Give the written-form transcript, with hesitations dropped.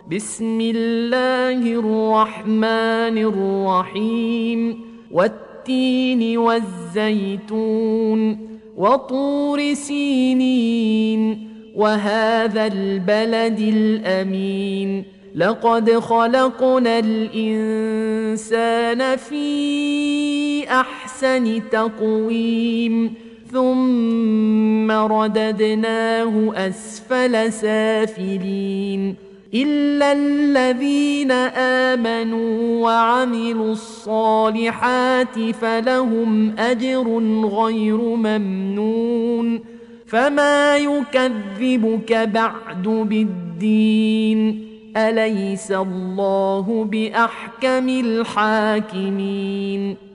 بسم الله الرحمن الرحيم والتين والزيتون وطور سينين وهذا البلد الأمين لقد خلقنا الإنسان في أحسن تقويم ثم رددناه أسفل سافلين إلا الذين آمنوا وعملوا الصالحات فلهم أجر غير ممنون فما يكذبك بعد بالدين أليس الله بأحكم الحاكمين